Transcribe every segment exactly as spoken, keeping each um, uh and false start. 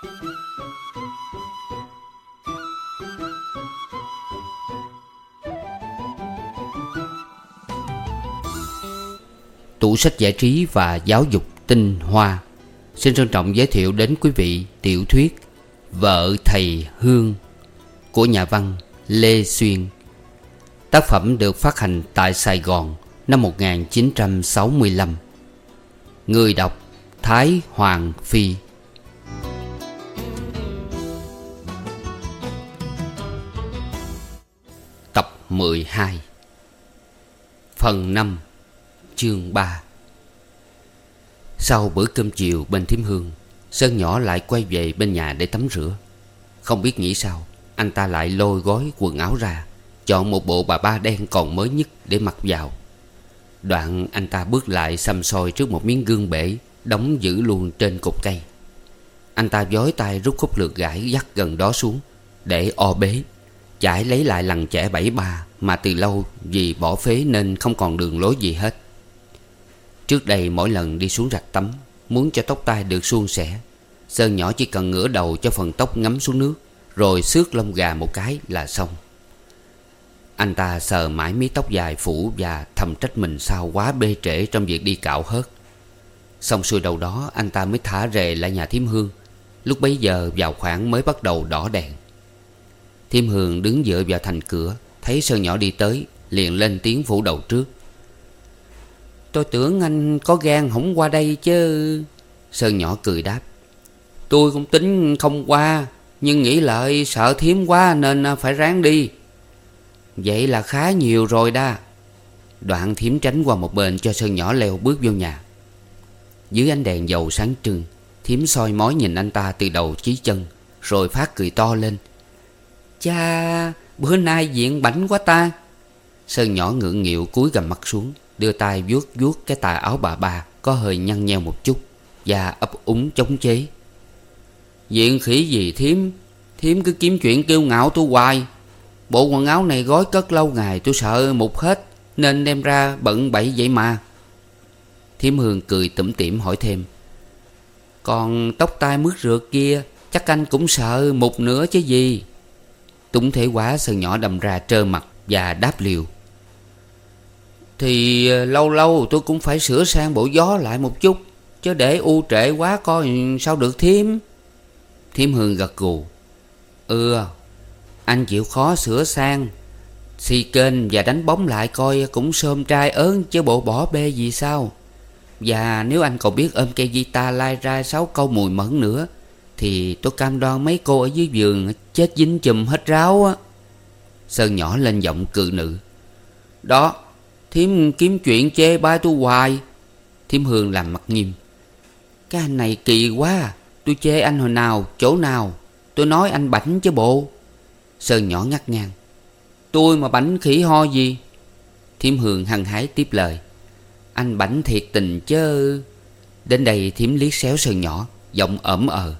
Tủ sách giải trí và giáo dục tinh hoa xin trân trọng giới thiệu đến quý vị tiểu thuyết Vợ Thầy Hương của nhà văn Lê Xuyên. Tác phẩm được phát hành tại Sài Gòn năm một nghìn chín trăm sáu mươi lăm. Người đọc Thái Hoàng Phi. Tập mười hai. Phần năm. Chương ba. Sau bữa cơm chiều bên thím Hương, Sơn nhỏ lại quay về bên nhà để tắm rửa. Không biết nghĩ sao, anh ta lại lôi gói quần áo ra, chọn một bộ bà ba đen còn mới nhất để mặc vào. Đoạn anh ta bước lại săm soi trước một miếng gương bể đóng giữ luôn trên cột cây. Anh ta vói tay rút khúc lược gãi dắt gần đó xuống để o bế, chải lấy lại lằn chẻ bảy ba mà từ lâu vì bỏ phế nên không còn đường lối gì hết. Trước đây mỗi lần đi xuống rạch tắm, muốn cho tóc tai được suôn sẻ, Sơn nhỏ chỉ cần ngửa đầu cho phần tóc ngấm xuống nước, rồi xước lông gà một cái là xong. Anh ta sờ mãi mái tóc dài phủ và thầm trách mình sao quá bê trễ trong việc đi cạo hớt. Xong xuôi đầu đó, anh ta mới thả rề lại nhà thím Hương. Lúc bấy giờ vào khoảng mới bắt đầu đỏ đèn. Thím Hương đứng dựa vào thành cửa, thấy Sơn nhỏ đi tới, liền lên tiếng phủ đầu trước. Tôi tưởng anh có gan không qua đây chứ. Sơn nhỏ cười đáp. Tôi cũng tính không qua, nhưng nghĩ lại sợ thím quá nên phải ráng đi. Vậy là khá nhiều rồi đa. Đoạn thím tránh qua một bên cho Sơn nhỏ leo bước vô nhà. Dưới ánh đèn dầu sáng trưng, thím soi mói nhìn anh ta từ đầu chí chân, rồi phát cười to lên. Cha, bữa nay diện bảnh quá ta. Sơn nhỏ ngượng nghịu cúi gằm mặt xuống, đưa tay vuốt vuốt cái tà áo bà ba có hơi nhăn nheo một chút, và ấp úng chống chế. Diện khỉ gì thím, thím cứ kiếm chuyện kiêu ngạo tôi hoài. Bộ quần áo này gói cất lâu ngày tôi sợ mục hết, nên đem ra bận bậy vậy mà. Thím Hương cười tủm tỉm hỏi thêm. Còn tóc tai mướt rượt kia chắc anh cũng sợ mục nữa chứ gì. Túng thế quá, Sơn nhỏ đâm ra trơ mặt và đáp liều. Thì lâu lâu tôi cũng phải sửa sang bộ gió lại một chút, chứ để u trệ quá coi sao được thím. Thím Hương gật gù. Ừ, anh chịu khó sửa sang, xì kênh và đánh bóng lại coi cũng xôm trai ớn chứ bộ bỏ bê gì sao. Và nếu anh còn biết ôm cây guitar lai ra sáu câu mùi mẫn nữa, thì tôi cam đoan mấy cô ở dưới vườn chết dính chùm hết ráo á. Sơn nhỏ lên giọng cự nữ. Đó, thím kiếm chuyện chê bai tôi hoài. Thím Hương làm mặt nghiêm. Cái anh này kỳ quá. Tôi chê anh hồi nào, chỗ nào? Tôi nói anh bảnh chứ bộ. Sơn nhỏ ngắt ngang. Tôi mà bảnh khỉ ho gì? Thím Hương hăng hái tiếp lời. Anh bảnh thiệt tình chứ. Đến đây thím liếc xéo Sơn nhỏ, giọng ẩm ờ.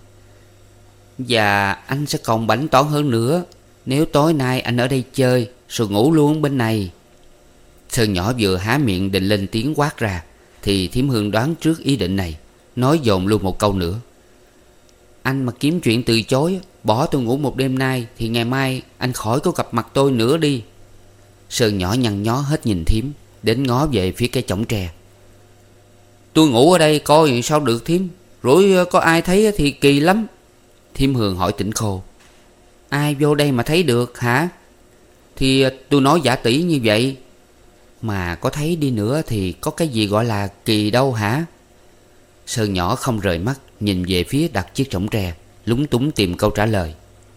Và anh sẽ còn bảnh tỏn hơn nữa nếu tối nay anh ở đây chơi rồi ngủ luôn bên này. Sơn nhỏ vừa há miệng định lên tiếng quát ra, thì thím Hương đoán trước ý định này, nói dồn luôn một câu nữa. Anh mà kiếm chuyện từ chối, bỏ tôi ngủ một đêm nay, thì ngày mai anh khỏi có gặp mặt tôi nữa đi. Sơn nhỏ nhăn nhó hết nhìn thím, đến ngó về phía cái chõng tre. Tôi ngủ ở đây coi sao được thím, rồi có ai thấy thì kỳ lắm. Thím Hương hỏi tỉnh khô. Ai vô đây mà thấy được hả? Thì tôi nói giả tỷ như vậy. Mà có thấy đi nữa thì có cái gì gọi là kỳ đâu hả? Sơn nhỏ không rời mắt, nhìn về phía đặt chiếc chõng tre, lúng túng tìm câu trả lời.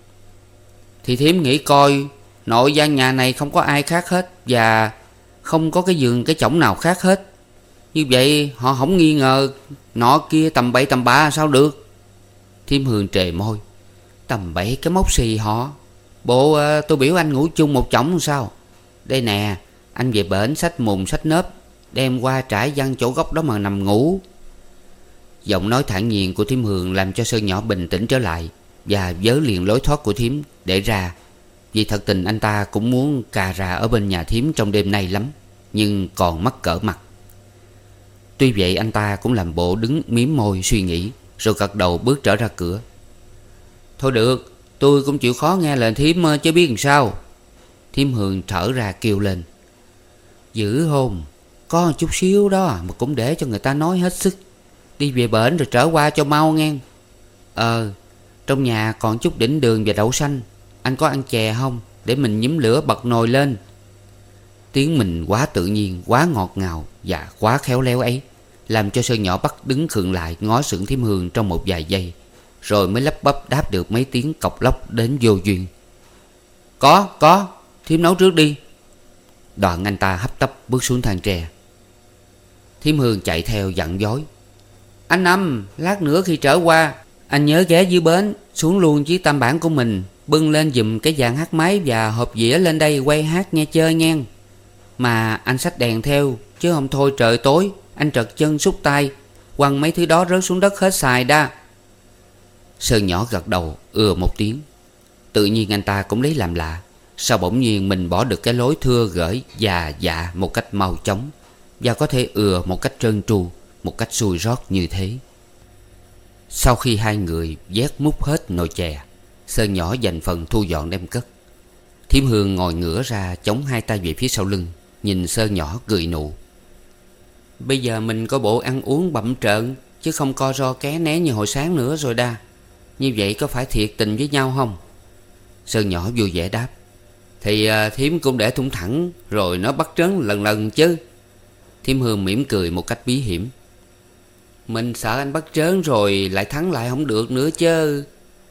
Thì thím nghĩ coi, nội gian nhà này không có ai khác hết, và không có cái giường cái chõng nào khác hết. Như vậy họ không nghi ngờ nọ kia tầm bậy tầm bạ sao được. Thím Hương trề môi. Tầm bậy cái mốc xì họ. Bộ uh, tôi biểu anh ngủ chung một chõng sao? Đây nè, anh về bển xách mùng xách nớp, đem qua trải văng chỗ góc đó mà nằm ngủ. Giọng nói thản nhiên của thím Hương làm cho Sơn nhỏ bình tĩnh trở lại, và vớ liền lối thoát của thím để ra. Vì thật tình anh ta cũng muốn cà rà ở bên nhà thím trong đêm nay lắm, nhưng còn mắc cỡ mặt. Tuy vậy anh ta cũng làm bộ đứng mím môi suy nghĩ, rồi gật đầu bước trở ra cửa. Thôi được, tôi cũng chịu khó nghe lời thím chứ biết làm sao. Thím Hường thở ra kêu lên. Dữ hôn, có một chút xíu đó mà cũng để cho người ta nói hết sức. Đi về bển rồi trở qua cho mau nghe. Ờ, trong nhà còn chút đỉnh đường và đậu xanh. Anh có ăn chè không? Để mình nhúm lửa bật nồi lên. Tiếng mình quá tự nhiên, quá ngọt ngào và quá khéo léo ấy làm cho Sơn nhỏ bắt đứng khựng lại, ngó sững thím Hương trong một vài giây, rồi mới lắp bắp đáp được mấy tiếng cộc lốc đến vô duyên. Có, có, thím nấu trước đi. Đoạn anh ta hấp tấp bước xuống thang tre. Thím Hương chạy theo dặn dối. Anh Năm, lát nữa khi trở qua, anh nhớ ghé dưới bến, xuống luôn chiếc tam bản của mình, bưng lên giùm cái dàn hát máy và hộp dĩa lên đây quay hát nghe chơi nghe. Mà anh xách đèn theo, chứ không thôi trời tối anh trật chân xúc tay, quăng mấy thứ đó rớt xuống đất hết xài đa. Sơn nhỏ gật đầu ừa một tiếng. Tự nhiên anh ta cũng lấy làm lạ, sao bỗng nhiên mình bỏ được cái lối thưa gởi và dạ một cách mau chóng, và có thể ừa một cách trơn tru, một cách xuôi rót như thế. Sau khi hai người vét múc hết nồi chè, Sơn nhỏ dành phần thu dọn đem cất. Thím Hương ngồi ngửa ra chống hai tay về phía sau lưng, nhìn Sơn nhỏ cười nụ. Bây giờ mình có bộ ăn uống bậm trợn, chứ không co ro ké né như hồi sáng nữa rồi đa. Như vậy có phải thiệt tình với nhau không? Sơn nhỏ vui vẻ đáp. Thì à, thím cũng để thủng thẳng rồi nó bắt trớn lần lần chứ. Thím Hương mỉm cười một cách bí hiểm. Mình sợ anh bắt trớn rồi lại thắng lại không được nữa chứ.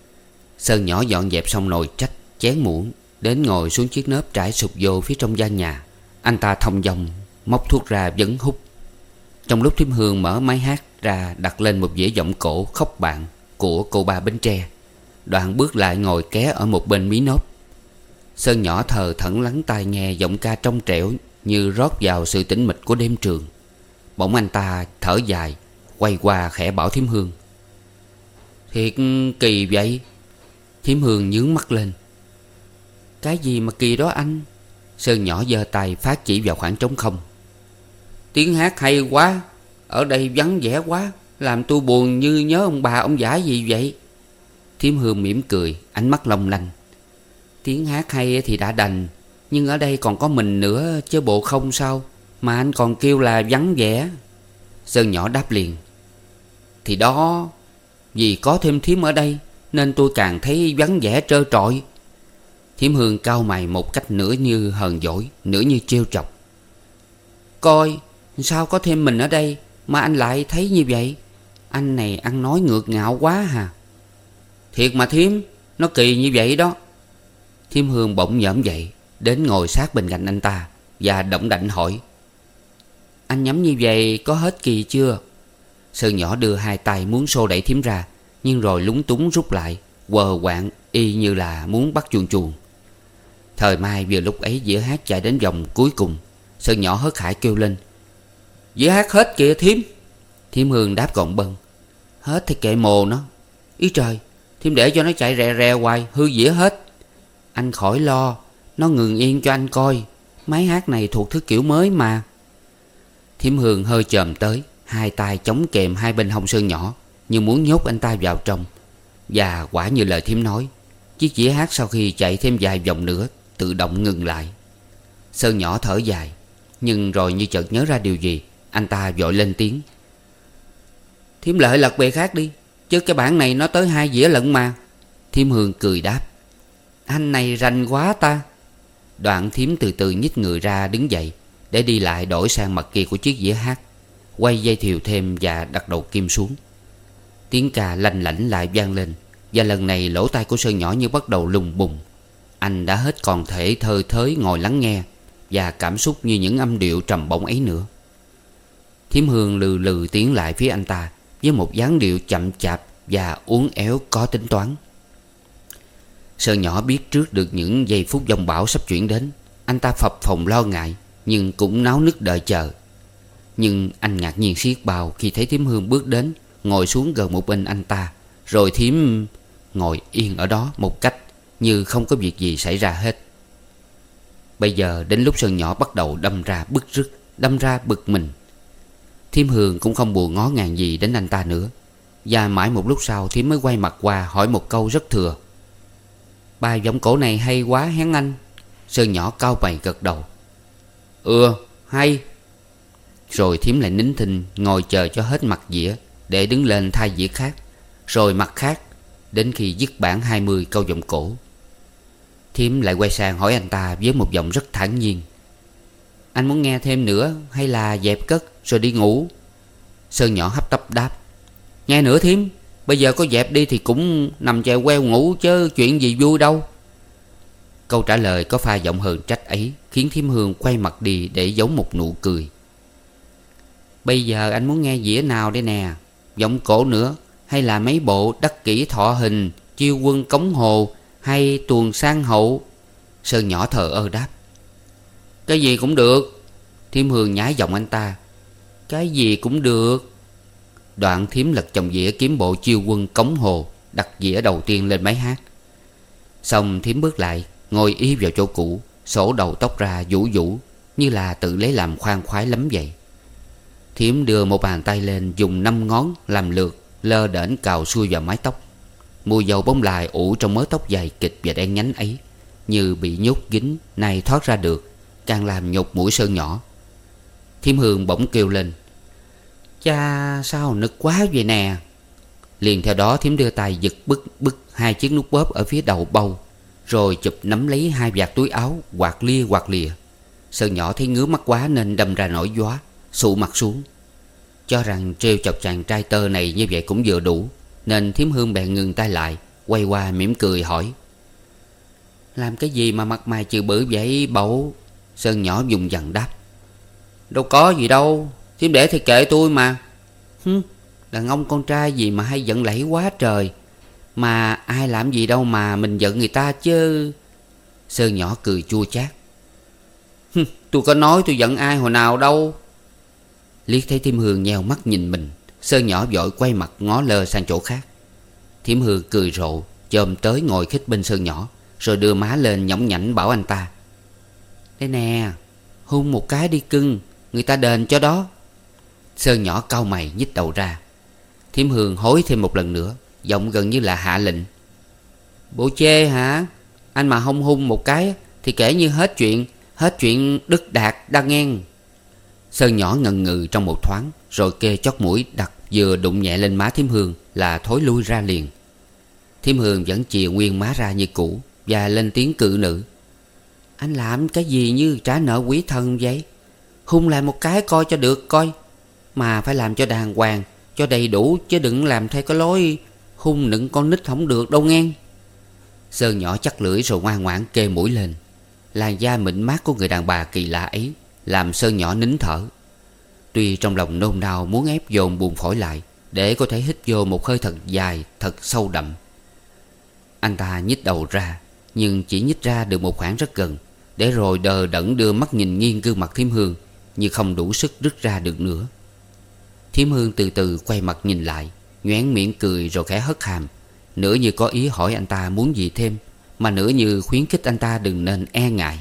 Sơn nhỏ dọn dẹp xong nồi trách chén muỗng, đến ngồi xuống chiếc nớp trải sụp vô phía trong gian nhà. Anh ta thông dong móc thuốc ra vấn hút. Trong lúc thím Hương mở máy hát ra, đặt lên một dĩa giọng cổ khóc bạn của cô ba Bến Tre, đoạn bước lại ngồi ké ở một bên mí nốt. Sơn nhỏ thờ thẫn lắng tai nghe giọng ca trong trẻo như rót vào sự tĩnh mịch của đêm trường. Bỗng anh ta thở dài, quay qua khẽ bảo thím Hương. Thiệt kỳ vậy. Thím Hương nhướng mắt lên. Cái gì mà kỳ đó anh? Sơn nhỏ giơ tay phát chỉ vào khoảng trống không. Tiếng hát hay quá, ở đây vắng vẻ quá, làm tôi buồn như nhớ ông bà ông già gì vậy. Thím Hương mỉm cười, ánh mắt long lanh. Tiếng hát hay thì đã đành, nhưng ở đây còn có mình nữa chứ bộ không sao mà anh còn kêu là vắng vẻ. Sơn nhỏ đáp liền. Thì đó, vì có thêm thím ở đây nên tôi càng thấy vắng vẻ trơ trọi. Thím Hương cau mày một cách nửa như hờn dỗi, nửa như trêu chọc. Coi, sao có thêm mình ở đây mà anh lại thấy như vậy? Anh này ăn nói ngược ngạo quá hà. Thiệt mà thím, nó kỳ như vậy đó. Thím Hương bỗng nhởm dậy, đến ngồi sát bên cạnh anh ta và động đảnh hỏi. Anh nhắm như vậy có hết kỳ chưa? Sơn nhỏ đưa hai tay muốn xô đẩy thím ra, nhưng rồi lúng túng rút lại, quờ quạng y như là muốn bắt chuồn chuồn. Thời mai vừa lúc ấy dĩa hát chạy đến vòng cuối cùng. Sơn nhỏ hớt hải kêu lên. Dĩa hát hết kìa thím. Thím Hương đáp gọn bâng. Hết thì kệ mồ nó. Ý trời, thím để cho nó chạy rè rè hoài, hư dĩa hết. Anh khỏi lo, nó ngừng yên cho anh coi. Máy hát này thuộc thứ kiểu mới mà. Thím Hương hơi chồm tới, hai tay chống kềm hai bên hông Sơn nhỏ, như muốn nhốt anh ta vào trong. Và quả như lời thím nói, chiếc dĩa hát sau khi chạy thêm vài vòng nữa tự động ngừng lại. Sơn nhỏ thở dài, nhưng rồi như chợt nhớ ra điều gì, anh ta vội lên tiếng. Thím Lợi lật bề khác đi, chứ cái bản này nó tới hai dĩa lận mà. Thím Hương cười đáp. Anh này rành quá ta. Đoạn thím từ từ nhích người ra đứng dậy, để đi lại đổi sang mặt kia của chiếc dĩa hát, quay dây thiều thêm và đặt đầu kim xuống. Tiếng ca lanh lảnh lại vang lên, và lần này lỗ tai của Sơn nhỏ như bắt đầu lùng bùng. Anh đã hết còn thể thơ thới ngồi lắng nghe, và cảm xúc như những âm điệu trầm bổng ấy nữa. Thím Hương lừ lừ tiến lại phía anh ta với một dáng điệu chậm chạp và uốn éo có tính toán. Sơn nhỏ biết trước được những giây phút giông bão sắp chuyển đến. Anh ta phập phồng lo ngại, nhưng cũng náo nức đợi chờ. Nhưng anh ngạc nhiên xiết bao khi thấy thím Hương bước đến, ngồi xuống gần một bên anh ta, rồi thím ngồi yên ở đó một cách như không có việc gì xảy ra hết. Bây giờ đến lúc Sơn nhỏ bắt đầu đâm ra bứt rứt, đâm ra bực mình. Thím Hương cũng không buồn ngó ngàng gì đến anh ta nữa. Và mãi một lúc sau Thím mới quay mặt qua hỏi một câu rất thừa: "Bài giọng cổ này hay quá hén anh." Sơn nhỏ cau mày gật đầu: "Ừ, hay." Rồi Thím lại nín thinh ngồi chờ cho hết mặt dĩa để đứng lên thay dĩa khác, rồi mặt khác, đến khi dứt bản hai mươi câu giọng cổ. Thím lại quay sang hỏi anh ta với một giọng rất thản nhiên: "Anh muốn nghe thêm nữa hay là dẹp cất rồi đi ngủ?" Sơn nhỏ hấp tấp đáp: "Nghe nữa thím. Bây giờ có dẹp đi thì cũng nằm chèo queo ngủ chứ chuyện gì vui đâu." Câu trả lời có pha giọng hờn trách ấy khiến Thím Hương quay mặt đi để giấu một nụ cười. "Bây giờ anh muốn nghe dĩa nào đây nè? Giọng cổ nữa, hay là mấy bộ Đắc Kỷ Thọ Hình, Chiêu Quân Cống Hồ, hay Tuồng Sang Hậu?" Sơn nhỏ thờ ơ đáp: "Cái gì cũng được." Thím Hương nhái giọng anh ta: "Cái gì cũng được." Đoạn Thím lật chồng dĩa kiếm bộ Chiêu Quân Cống Hồ, đặt dĩa đầu tiên lên máy hát. Xong Thím bước lại ngồi y vào chỗ cũ, xổ đầu tóc ra vũ vũ, như là tự lấy làm khoan khoái lắm vậy. Thím đưa một bàn tay lên, dùng năm ngón làm lượt lơ đễnh cào xuôi vào mái tóc. Mùi dầu bông lại ủ trong mớ tóc dài kịch và đen nhánh ấy, như bị nhốt kín này thoát ra được, càng làm nhột mũi Sơn nhỏ. Thím Hương bỗng kêu lên: "Cha, sao nực quá vậy nè." Liền theo đó Thím đưa tay giật bứt bứt hai chiếc nút bóp ở phía đầu bâu, rồi chụp nắm lấy hai vạt túi áo, quạt lia quạt lìa. Sơn nhỏ thấy ngứa mắt quá nên đâm ra nổi gióa, sụ mặt xuống. Cho rằng trêu chọc chàng trai tơ này như vậy cũng vừa đủ, nên Thím Hương bèn ngừng tay lại, quay qua mỉm cười hỏi: "Làm cái gì mà mặt mày chừ bự vậy bậu?" Sơn nhỏ dùng dằn đáp: "Đâu có gì đâu, thím để thì kệ tôi mà." "Hứ, đàn ông con trai gì mà hay giận lẫy quá trời. Mà ai làm gì đâu mà mình giận người ta chứ." Sơn nhỏ cười chua chát: "Hứ, tôi có nói tôi giận ai hồi nào đâu." Liếc thấy Thím Hương nheo mắt nhìn mình, Sơn nhỏ vội quay mặt ngó lơ sang chỗ khác. Thím Hương cười rộ, chồm tới ngồi khích bên Sơn nhỏ, rồi đưa má lên nhõng nhảnh bảo anh ta: "Đây nè, hôn một cái đi cưng, người ta đền cho đó." Sơn nhỏ cau mày nhích đầu ra. Thím Hương hối thêm một lần nữa, giọng gần như là hạ lệnh: "Bộ chê hả? Anh mà không hung một cái thì kể như hết chuyện, hết chuyện Đức Đạt đa ngang." Sơn nhỏ ngần ngừ trong một thoáng, rồi kê chót mũi đặt vừa đụng nhẹ lên má Thím Hương là thối lui ra liền. Thím Hương vẫn chìa nguyên má ra như cũ và lên tiếng cự nữ: "Anh làm cái gì như trả nợ quý thần vậy? Hung lại một cái coi cho được coi. Mà phải làm cho đàng hoàng, cho đầy đủ, chứ đừng làm theo cái lối hung nựng con nít không được đâu nghe." Sơn nhỏ chắc lưỡi rồi ngoan ngoãn kê mũi lên. Làn da mịn mát của người đàn bà kỳ lạ ấy làm Sơn nhỏ nín thở. Tuy trong lòng nôn nao muốn ép dồn buồng phổi lại để có thể hít vô một hơi thật dài, thật sâu đậm. Anh ta nhích đầu ra, nhưng chỉ nhích ra được một khoảng rất gần, để rồi đờ đẫn đưa mắt nhìn nghiêng gương mặt Thím Hương, như không đủ sức rứt ra được nữa. Thím Hương từ từ quay mặt nhìn lại, nhoẻn miệng cười rồi khẽ hất hàm, nửa như có ý hỏi anh ta muốn gì thêm, mà nửa như khuyến khích anh ta đừng nên e ngại.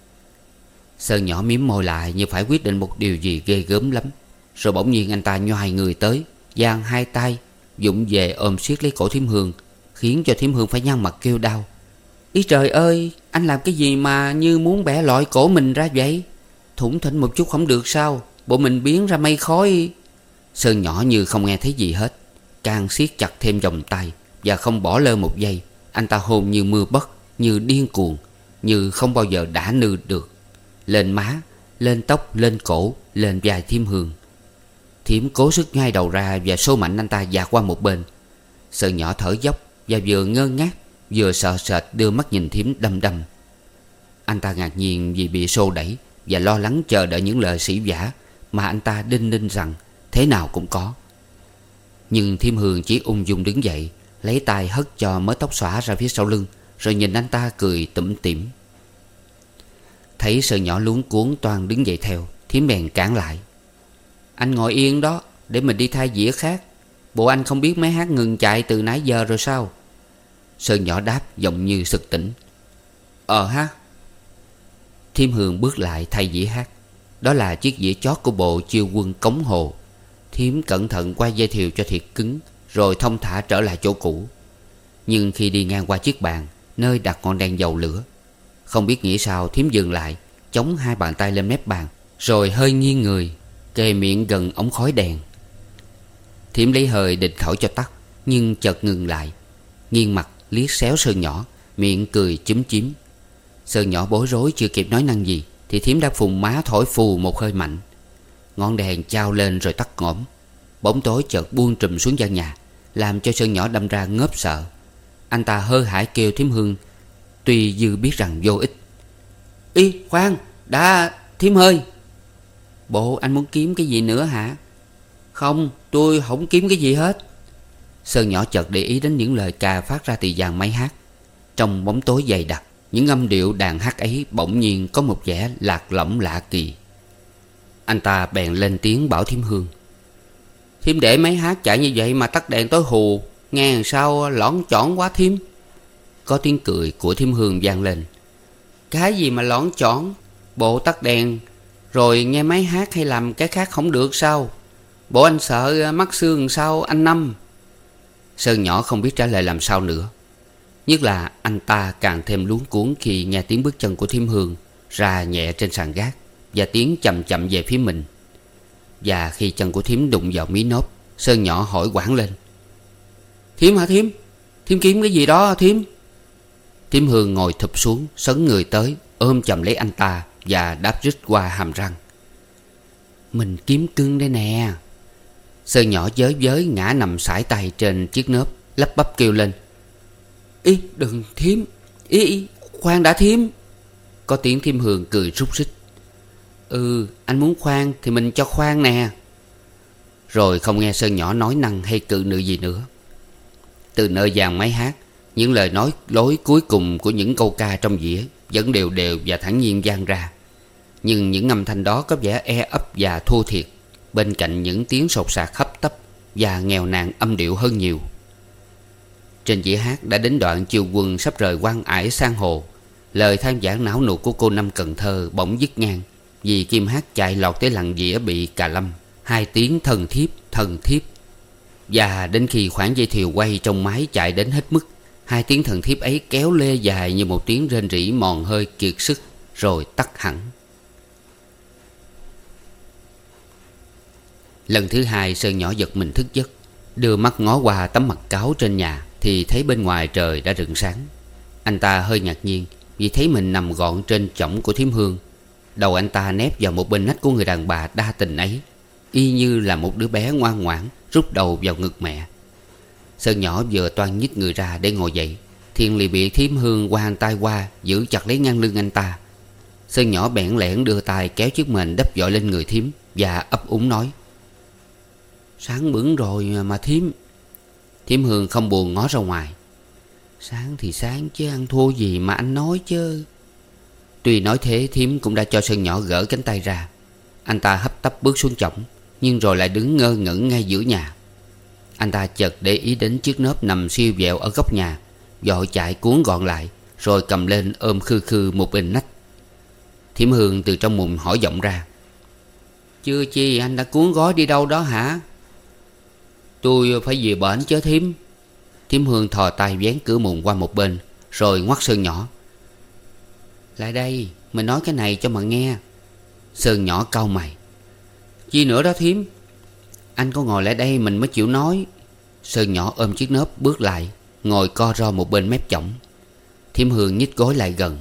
Sơn nhỏ mím môi lại như phải quyết định một điều gì ghê gớm lắm. Rồi bỗng nhiên anh ta nhoài người tới, giang hai tay vụng về ôm siết lấy cổ Thím Hương, khiến cho Thím Hương phải nhăn mặt kêu đau: "Ý trời ơi, anh làm cái gì mà như muốn bẻ lọi cổ mình ra vậy? Thủng thỉnh một chút không được sao? Bộ mình biến ra mây khói." Sơn nhỏ như không nghe thấy gì hết, càng siết chặt thêm vòng tay, và không bỏ lơ một giây. Anh ta hôn như mưa bất, như điên cuồng, như không bao giờ đã nư được. Lên má, lên tóc, lên cổ, lên vai Thím Hương. Thím cố sức ngay đầu ra và xô mạnh anh ta dạt qua một bên. Sơn nhỏ thở dốc và vừa ngơ ngác vừa sợ sệt đưa mắt nhìn Thím đăm đăm. Anh ta ngạc nhiên vì bị xô đẩy và lo lắng chờ đợi những lời sỉ vả mà anh ta đinh ninh rằng thế nào cũng có. Nhưng Thím Hương chỉ ung dung đứng dậy, lấy tay hất cho mớ tóc xõa ra phía sau lưng, rồi nhìn anh ta cười tủm tỉm. Thấy Sơn nhỏ luống cuống toan đứng dậy theo, Thím bèn cản lại: "Anh ngồi yên đó, để mình đi thay dĩa khác. Bộ anh không biết máy hát ngừng chạy từ nãy giờ rồi sao?" Sơn nhỏ đáp giọng như sực tỉnh: "Ờ ha." Thím Hương bước lại thay dĩa hát. Đó là chiếc dĩa chót của bộ Chiêu Quân Cống Hồ. Thím cẩn thận quay dây thìu cho thiệt cứng, rồi thong thả trở lại chỗ cũ. Nhưng khi đi ngang qua chiếc bàn nơi đặt ngọn đèn dầu lửa, không biết nghĩ sao thím dừng lại, chống hai bàn tay lên mép bàn, rồi hơi nghiêng người, kề miệng gần ống khói đèn. Thím lấy hơi định khẩu cho tắt, nhưng chợt ngừng lại, nghiêng mặt liếc xéo Sơn nhỏ, miệng cười chúm chím. Sơn nhỏ bối rối chưa kịp nói năng gì thì thím đã phùng má thổi phù một hơi mạnh. Ngọn đèn trao lên rồi tắt ngổm. Bóng tối chợt buông trùm xuống gian nhà, làm cho Sơn nhỏ đâm ra ngớp sợ. Anh ta hơ hãi kêu thím Hương, tuy dư biết rằng vô ích. Ý khoan, đã thím ơi. Bộ anh muốn kiếm cái gì nữa hả? Không, tôi không kiếm cái gì hết. Sơn nhỏ chợt để ý đến những lời ca phát ra từ dàn máy hát. Trong bóng tối dày đặc, những âm điệu đàn hát ấy bỗng nhiên có một vẻ lạc lõng lạ kỳ. Anh ta bèn lên tiếng bảo thím Hương: Thím để máy hát chạy như vậy mà tắt đèn tối hù, nghe làm sao lõn chỏn quá thím. Có tiếng cười của thím Hương vang lên. Cái gì mà lõn chỏn? Bộ tắt đèn rồi nghe máy hát hay làm cái khác không được sao? Bộ anh sợ mắc xương sao anh Năm? Sơn nhỏ không biết trả lời làm sao nữa. Nhất là anh ta càng thêm luống cuống khi nghe tiếng bước chân của thím Hương ra nhẹ trên sàn gác, và tiếng chậm chậm về phía mình. Và khi chân của thím đụng vào mí nốt, Sơn nhỏ hỏi hoảng lên: Thím hả thím? Thím kiếm cái gì đó thím? Thím Hương ngồi thụp xuống, sấn người tới, ôm chầm lấy anh ta và đáp rít qua hàm răng: Mình kiếm cưng đây nè. Sơn nhỏ giới giới ngã nằm sải tay trên chiếc nớp, lắp bắp kêu lên: Ý đừng thím, ý, ý khoan đã thím. Có tiếng thím Hương cười rúc rích: Ừ, anh muốn khoan thì mình cho khoan nè. Rồi không nghe Sơn nhỏ nói năng hay cự nữ gì nữa. Từ nơi dàn máy hát, những lời nói lối cuối cùng của những câu ca trong dĩa vẫn đều đều và thản nhiên vang ra. Nhưng những âm thanh đó có vẻ e ấp và thua thiệt, bên cạnh những tiếng sột soạt hấp tấp và nghèo nàn âm điệu hơn nhiều. Trên dĩa hát đã đến đoạn chiều quần sắp rời quan ải sang hồ, lời than vãn não nụt của cô Năm Cần Thơ bỗng dứt ngang, vì kim hát chạy lọt tới làng dĩa bị cà lâm, hai tiếng thần thiếp thần thiếp. Và đến khi khoảng dây thìa quay trong máy chạy đến hết mức, hai tiếng thần thiếp ấy kéo lê dài như một tiếng rên rỉ mòn hơi kiệt sức, rồi tắt hẳn. Lần thứ hai Sơn nhỏ giật mình thức giấc, đưa mắt ngó qua tấm mặt cáo trên nhà thì thấy bên ngoài trời đã rạng sáng. Anh ta hơi ngạc nhiên vì thấy mình nằm gọn trên chõng của thím Hương. Đầu anh ta nép vào một bên nách của người đàn bà đa tình ấy, y như là một đứa bé ngoan ngoãn rút đầu vào ngực mẹ. Sơn nhỏ vừa toan nhích người ra để ngồi dậy, Thiên liền bị thím Hương qua tay qua giữ chặt lấy ngang lưng anh ta. Sơn nhỏ bẽn lẽn đưa tay kéo chiếc mền đắp vội lên người thím và ấp úng nói: Sáng bữa rồi mà thím. Thím Hương không buồn ngó ra ngoài: Sáng thì sáng chứ ăn thua gì mà anh nói chứ. Tuy nói thế, thím cũng đã cho Sơn nhỏ gỡ cánh tay ra. Anh ta hấp tấp bước xuống chõng, nhưng rồi lại đứng ngơ ngẩn ngay giữa nhà. Anh ta chợt để ý đến chiếc nớp nằm siêu vẹo ở góc nhà, vội chạy cuốn gọn lại, rồi cầm lên ôm khư khư một bên nách. Thím Hương từ trong mùng hỏi vọng ra: Chưa chi anh đã cuốn gói đi đâu đó hả? Tôi phải về bển chứ thím. Thím Hương thò tay vén cửa mùng qua một bên, rồi ngoắt Sơn nhỏ: Lại đây, mình nói cái này cho mà nghe. Sơn nhỏ cau mày: Chi nữa đó thím? Anh có ngồi lại đây mình mới chịu nói. Sơn nhỏ ôm chiếc nớp bước lại, ngồi co ro một bên mép chõng. Thím Hương nhích gối lại gần: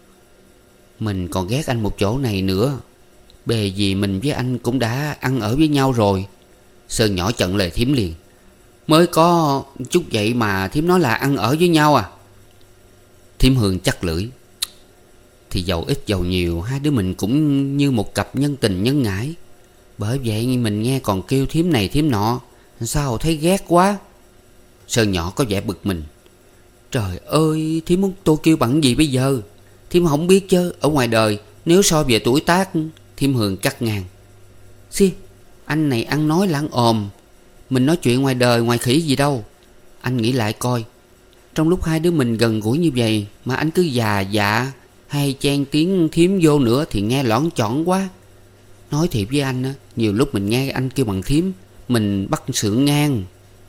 Mình còn ghét anh một chỗ này nữa. Bề gì mình với anh cũng đã ăn ở với nhau rồi. Sơn nhỏ chặn lời thím liền: Mới có chút vậy mà thím nói là ăn ở với nhau à? Thím Hương chắc lưỡi: Thì giàu ít giàu nhiều, hai đứa mình cũng như một cặp nhân tình nhân ngãi. Bởi vậy mình nghe còn kêu thím này thím nọ, sao thấy ghét quá. Sơn nhỏ có vẻ bực mình: Trời ơi, thím muốn tôi kêu bằng gì bây giờ? Thím không biết chứ, ở ngoài đời nếu so về tuổi tác. Thím Hương cắt ngang: Xì, anh này ăn nói là ăn ồm. Mình nói chuyện ngoài đời ngoài khỉ gì đâu. Anh nghĩ lại coi, trong lúc hai đứa mình gần gũi như vậy mà anh cứ già dạ hay chen tiếng thím vô nữa thì nghe lõn chỏn quá. Nói thiệt với anh á, nhiều lúc mình nghe anh kêu bằng thím, mình bắt sượng ngang.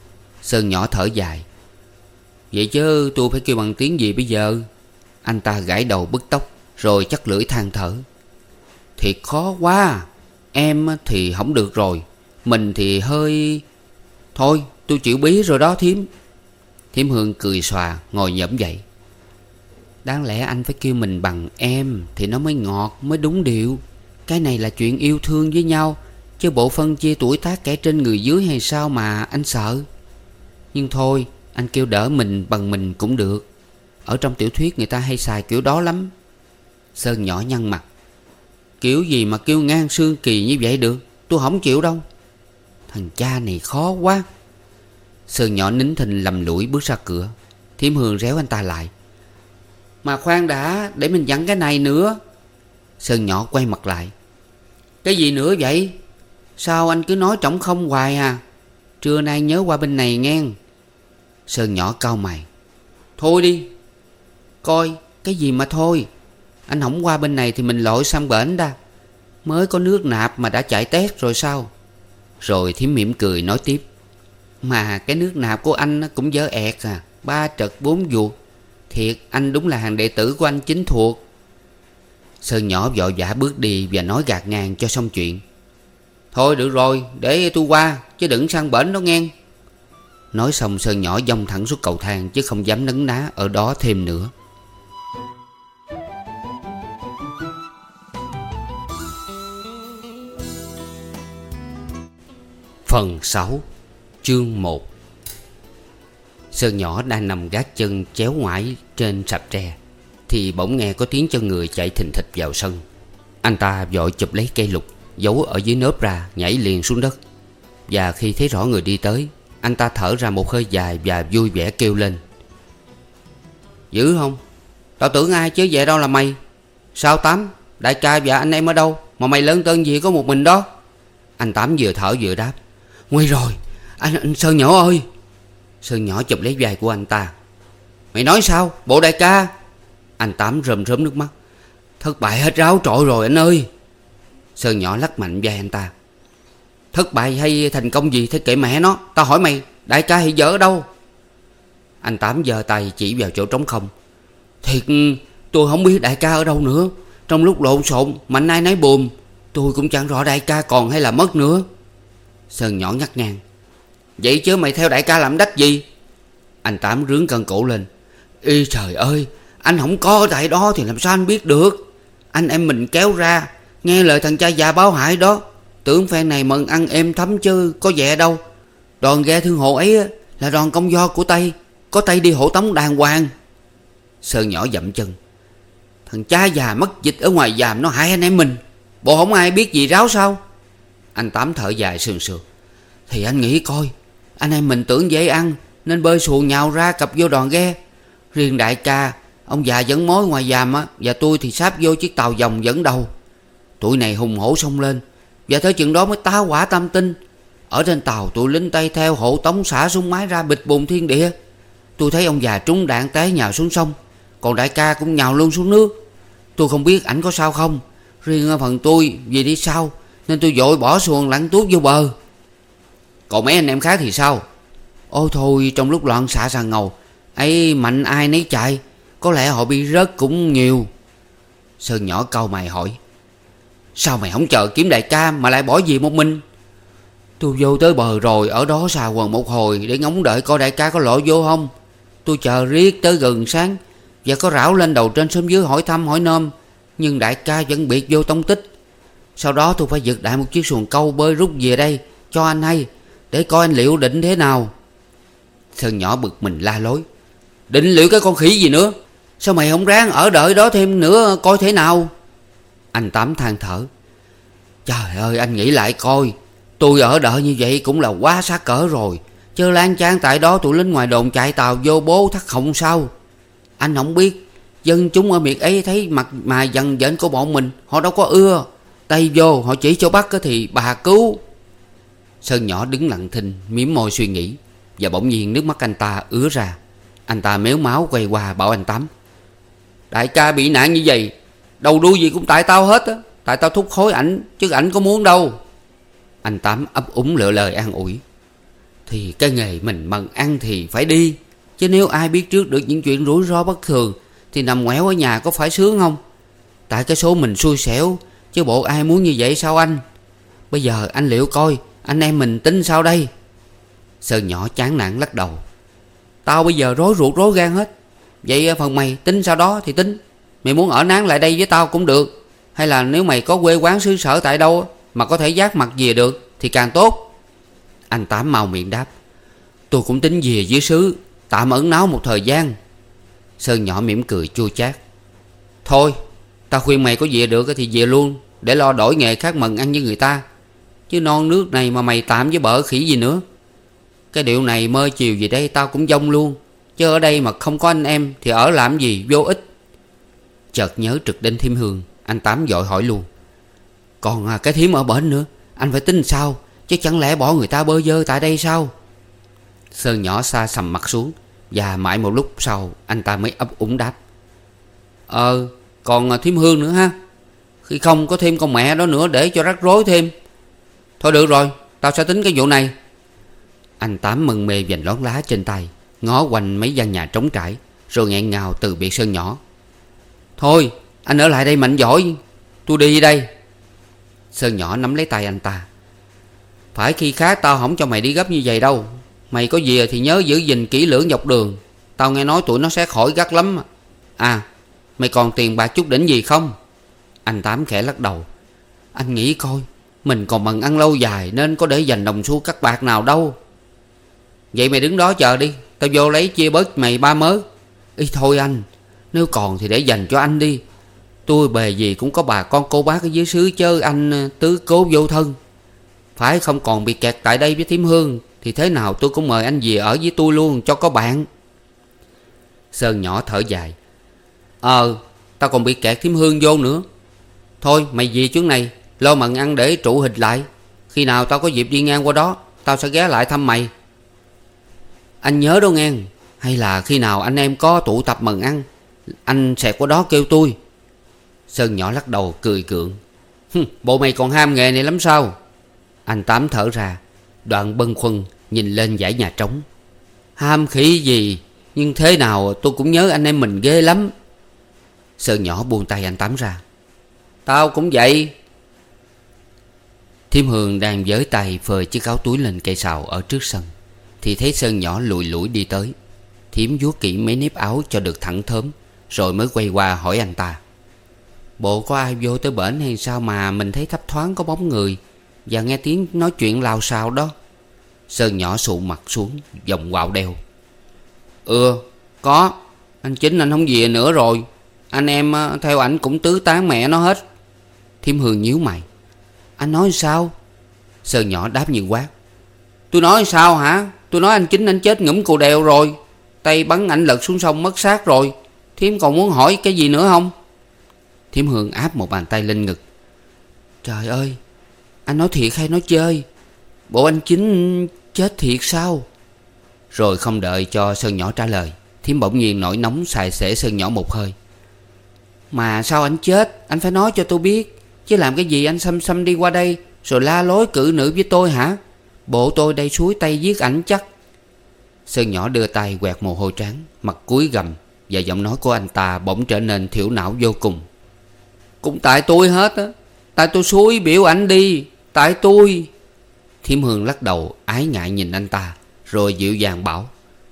Sơn nhỏ thở dài. Vậy chứ tôi phải kêu bằng tiếng gì bây giờ? Anh ta gãi đầu bứt tóc, rồi chắc lưỡi than thở. Thiệt khó quá. Em thì không được rồi, mình thì hơi... Thôi tôi chịu bí rồi đó thím. Thím Hương cười xòa ngồi nhẫm dậy. Đáng lẽ anh phải kêu mình bằng em thì nó mới ngọt, mới đúng điệu. Cái này là chuyện yêu thương với nhau, chứ bộ phân chia tuổi tác kẻ trên người dưới hay sao mà anh sợ. Nhưng thôi, anh kêu đỡ mình bằng mình cũng được. Ở trong tiểu thuyết người ta hay xài kiểu đó lắm. Sơn nhỏ nhăn mặt. Kiểu gì mà kêu ngang xương kỳ như vậy được? Tôi không chịu đâu. Thằng cha này khó quá. Sơn nhỏ nín thinh lầm lũi bước ra cửa. Thím Hương réo anh ta lại. Mà khoan đã, để mình dặn cái này nữa. Sơn nhỏ quay mặt lại. Cái gì nữa vậy? Sao anh cứ nói trống không hoài à? Trưa nay nhớ qua bên này nghe. Sơn nhỏ cau mày. Thôi đi. Coi, cái gì mà thôi? Anh không qua bên này thì mình lội sang bển đa. Mới có nước nạp mà đã chạy tét rồi sao? Rồi thím mỉm cười nói tiếp. Mà cái nước nạp của anh cũng dở ẹt à. Ba trật bốn vuột. Thiệt anh đúng là hàng đệ tử của anh chính thuộc. Sơn nhỏ vội vã bước đi và nói gạt ngang cho xong chuyện. Thôi được rồi, để tôi qua, chứ đừng sang bển đó nghe. Nói xong Sơn nhỏ dông thẳng xuống cầu thang, chứ không dám nấn ná ở đó thêm nữa. Phần sáu. Chương một. Sơn nhỏ đang nằm gác chân chéo ngoải trên sạp tre, thì bỗng nghe có tiếng chân người chạy thình thịch vào sân. Anh ta vội chụp lấy cây lục giấu ở dưới nớp ra, nhảy liền xuống đất. Và khi thấy rõ người đi tới, anh ta thở ra một hơi dài và vui vẻ kêu lên. Dữ không? Tao tưởng ai chứ vậy đâu là mày. Sao Tám? Đại ca và anh em ở đâu mà mày lớn tên gì có một mình đó? Anh Tám vừa thở vừa đáp. Nguy rồi, anh, anh Sơn nhỏ ơi. Sơn nhỏ chụp lấy vai của anh ta. Mày nói sao? Bộ đại ca? Anh Tám rơm rớm nước mắt. Thất bại hết ráo trội rồi anh ơi. Sơn nhỏ lắc mạnh vai anh ta. Thất bại hay thành công gì thế kệ mẹ nó. Tao hỏi mày, đại ca hiện giờ ở đâu? Anh Tám giơ tay chỉ vào chỗ trống không. Thiệt tôi không biết đại ca ở đâu nữa. Trong lúc lộn xộn mạnh ai nấy buồm, tôi cũng chẳng rõ đại ca còn hay là mất nữa. Sơn nhỏ ngắt ngang. Vậy chứ mày theo đại ca làm đách gì? Anh Tám rướn cân cổ lên. Ê trời ơi, anh không có ở tại đó thì làm sao anh biết được? Anh em mình kéo ra, nghe lời thằng cha già báo hại đó. Tưởng phen này mận ăn êm thấm chứ có vẻ đâu. Đoàn ghe thương hộ ấy là đoàn công do của Tây, có Tây đi hộ tống đàng hoàng. Sơn nhỏ dậm chân. Thằng cha già mất dịch ở ngoài giàm nó hại anh em mình, bộ không ai biết gì ráo sao? Anh Tám thở dài sườn sườn. Thì anh nghĩ coi, anh em mình tưởng dễ ăn nên bơi xuồng nhào ra cập vô đoàn ghe. Riêng đại ca, ông già dẫn mối ngoài giàm á, và tôi thì sáp vô chiếc tàu vòng dẫn đầu. Tụi này hùng hổ xông lên, và tới chừng đó mới tá hỏa tam tinh. Ở trên tàu tụi lính Tây theo hộ tống xả súng máy ra bịch bùng thiên địa. Tôi thấy ông già trúng đạn té nhào xuống sông, còn đại ca cũng nhào luôn xuống nước. Tôi không biết ảnh có sao không. Riêng phần tôi vì đi sau nên tôi vội bỏ xuồng lặn tuốt vô bờ. Còn mấy anh em khác thì sao? Ôi thôi, trong lúc loạn xạ sàn ngầu ấy mạnh ai nấy chạy, có lẽ họ bị rớt cũng nhiều. Sơn nhỏ cau mày hỏi. Sao mày không chờ kiếm đại ca mà lại bỏ gì một mình? Tôi vô tới bờ rồi, ở đó xà quần một hồi để ngóng đợi coi đại ca có lộ vô không. Tôi chờ riết tới gần sáng, và có rảo lên đầu trên xóm dưới hỏi thăm hỏi nôm, nhưng đại ca vẫn biệt vô tông tích. Sau đó tôi phải giật đại một chiếc xuồng câu bơi rút về đây cho anh hay, để coi anh liệu định thế nào. Sơn nhỏ bực mình la lối. Định liệu cái con khỉ gì nữa? Sao mày không ráng ở đợi đó thêm nữa coi thế nào? Anh Tám than thở. Trời ơi, anh nghĩ lại coi, tôi ở đợi như vậy cũng là quá sát cỡ rồi. Chứ lan chan tại đó tụi lính ngoài đồn chạy tàu vô bố thắt không sao. Anh không biết, dân chúng ở miệt ấy thấy mặt mà dần dần của bọn mình, họ đâu có ưa. Tay vô họ chỉ cho bắt thì bà cứu. Sơn nhỏ đứng lặng thinh mím môi suy nghĩ, và bỗng nhiên nước mắt anh ta ứa ra. Anh ta méo máu quay qua bảo anh Tám. Đại ca bị nạn như vậy, đầu đuôi gì cũng tại tao hết á. Tại tao thúc hối ảnh, chứ ảnh có muốn đâu. Anh Tám ấp úng lựa lời an ủi. Thì cái nghề mình mần ăn thì phải đi. Chứ nếu ai biết trước được những chuyện rủi ro bất thường thì nằm ngoẻo ở nhà có phải sướng không? Tại cái số mình xui xẻo, chứ bộ ai muốn như vậy sao anh? Bây giờ anh liệu coi anh em mình tính sao đây? Sơn nhỏ chán nản lắc đầu. Tao bây giờ rối ruột rối gan hết. Vậy phần mày tính sao đó thì tính. Mày muốn ở nán lại đây với tao cũng được. Hay là nếu mày có quê quán xứ sở tại đâu mà có thể vác mặt về được thì càng tốt. Anh Tám mau miệng đáp. Tôi cũng tính về dưới xứ, tạm ẩn náu một thời gian. Sơn nhỏ mỉm cười chua chát. Thôi, tao khuyên mày có về được thì về luôn, để lo đổi nghề khác mần ăn với người ta. Chứ non nước này mà mày tạm với bợ khỉ gì nữa. Cái điệu này mơ chiều gì đây tao cũng vong luôn. Chứ ở đây mà không có anh em thì ở làm gì vô ích. Chợt nhớ trực đến Thiêm Hương, anh Tám vội hỏi luôn. Còn cái thím ở bển nữa, anh phải tính sao? Chứ chẳng lẽ bỏ người ta bơ vơ tại đây sao? Sơn nhỏ xa sầm mặt xuống. Và mãi một lúc sau anh ta mới ấp úng đáp. Ờ còn thím Hương nữa ha. Khi không có thêm con mẹ đó nữa để cho rắc rối thêm. Thôi được rồi, tao sẽ tính cái vụ này. Anh Tám mân mê vành lón lá trên tay, ngó quanh mấy gian nhà trống trải, rồi nghẹn ngào từ biệt Sơn nhỏ. Thôi anh ở lại đây mạnh giỏi, tôi đi đây. Sơn nhỏ nắm lấy tay anh ta. Phải khi khác tao không cho mày đi gấp như vậy đâu. Mày có gì thì nhớ giữ gìn kỹ lưỡng dọc đường. Tao nghe nói tụi nó sẽ khỏi gắt lắm. À mày còn tiền bạc chút đỉnh gì không? Anh Tám khẽ lắc đầu. Anh nghĩ coi, mình còn mần ăn lâu dài nên có để dành đồng xu cắt bạc nào đâu. Vậy mày đứng đó chờ đi, tao vô lấy chia bớt mày ba mớ. Ý thôi anh, nếu còn thì để dành cho anh đi. Tôi bề gì cũng có bà con cô bác ở dưới xứ chớ anh tứ cố vô thân. Phải không còn bị kẹt tại đây với thím Hương thì thế nào tôi cũng mời anh về ở với tôi luôn cho có bạn. Sơn nhỏ thở dài. Ờ tao còn bị kẹt thím Hương vô nữa. Thôi mày về chuyến này, lo mần ăn để trụ hịch lại. Khi nào tao có dịp đi ngang qua đó, tao sẽ ghé lại thăm mày. Anh nhớ đó nghe. Hay là khi nào anh em có tụ tập mần ăn, anh sẽ qua đó kêu tôi. Sơn nhỏ lắc đầu cười gượng. Bộ mày còn ham nghề này lắm sao? Anh Tám thở ra, đoạn bâng khuâng nhìn lên dãy nhà trống. Ham khỉ gì, nhưng thế nào tôi cũng nhớ anh em mình ghê lắm. Sơn nhỏ buông tay anh Tám ra. Tao cũng vậy. Thiêm Hương đang với tay phơi chiếc áo túi lên cây sào ở trước sân thì thấy Sơn nhỏ lùi lủi đi tới. Thiếm vuốt kỹ mấy nếp áo cho được thẳng thớm, rồi mới quay qua hỏi anh ta. Bộ có ai vô tới bển hay sao mà mình thấy thấp thoáng có bóng người và nghe tiếng nói chuyện lào xào đó? Sơn nhỏ sụ mặt xuống, vòng quạo đeo. Ừ có. Anh Chính anh không về nữa rồi. Anh em theo ảnh cũng tứ tán mẹ nó hết. Thiêm Hương nhíu mày. Anh nói sao? Sơn nhỏ đáp như quát. Tôi nói sao hả? Tôi nói anh Chính anh chết ngủm cù đèo rồi. Tay bắn ảnh lật xuống sông mất xác rồi. Thiếm còn muốn hỏi cái gì nữa không? Thiêm Hương áp một bàn tay lên ngực. Trời ơi, anh nói thiệt hay nói chơi? Bộ anh Chính chết thiệt sao? Rồi không đợi cho Sơn nhỏ trả lời, Thiếm bỗng nhiên nổi nóng xài xể Sơn nhỏ một hơi. Mà sao anh chết? Anh phải nói cho tôi biết. Chứ làm cái gì anh xăm xăm đi qua đây rồi la lối cự nữ với tôi hả? Bộ tôi đây suối tay giết ảnh chắc. Sơn nhỏ đưa tay quẹt mồ hôi trán, mặt cúi gằm, và giọng nói của anh ta bỗng trở nên thiểu não vô cùng. Cũng tại tôi hết á. Tại tôi xúi biểu ảnh đi. Tại tôi. Thiêm Hương lắc đầu ái ngại nhìn anh ta, rồi dịu dàng bảo.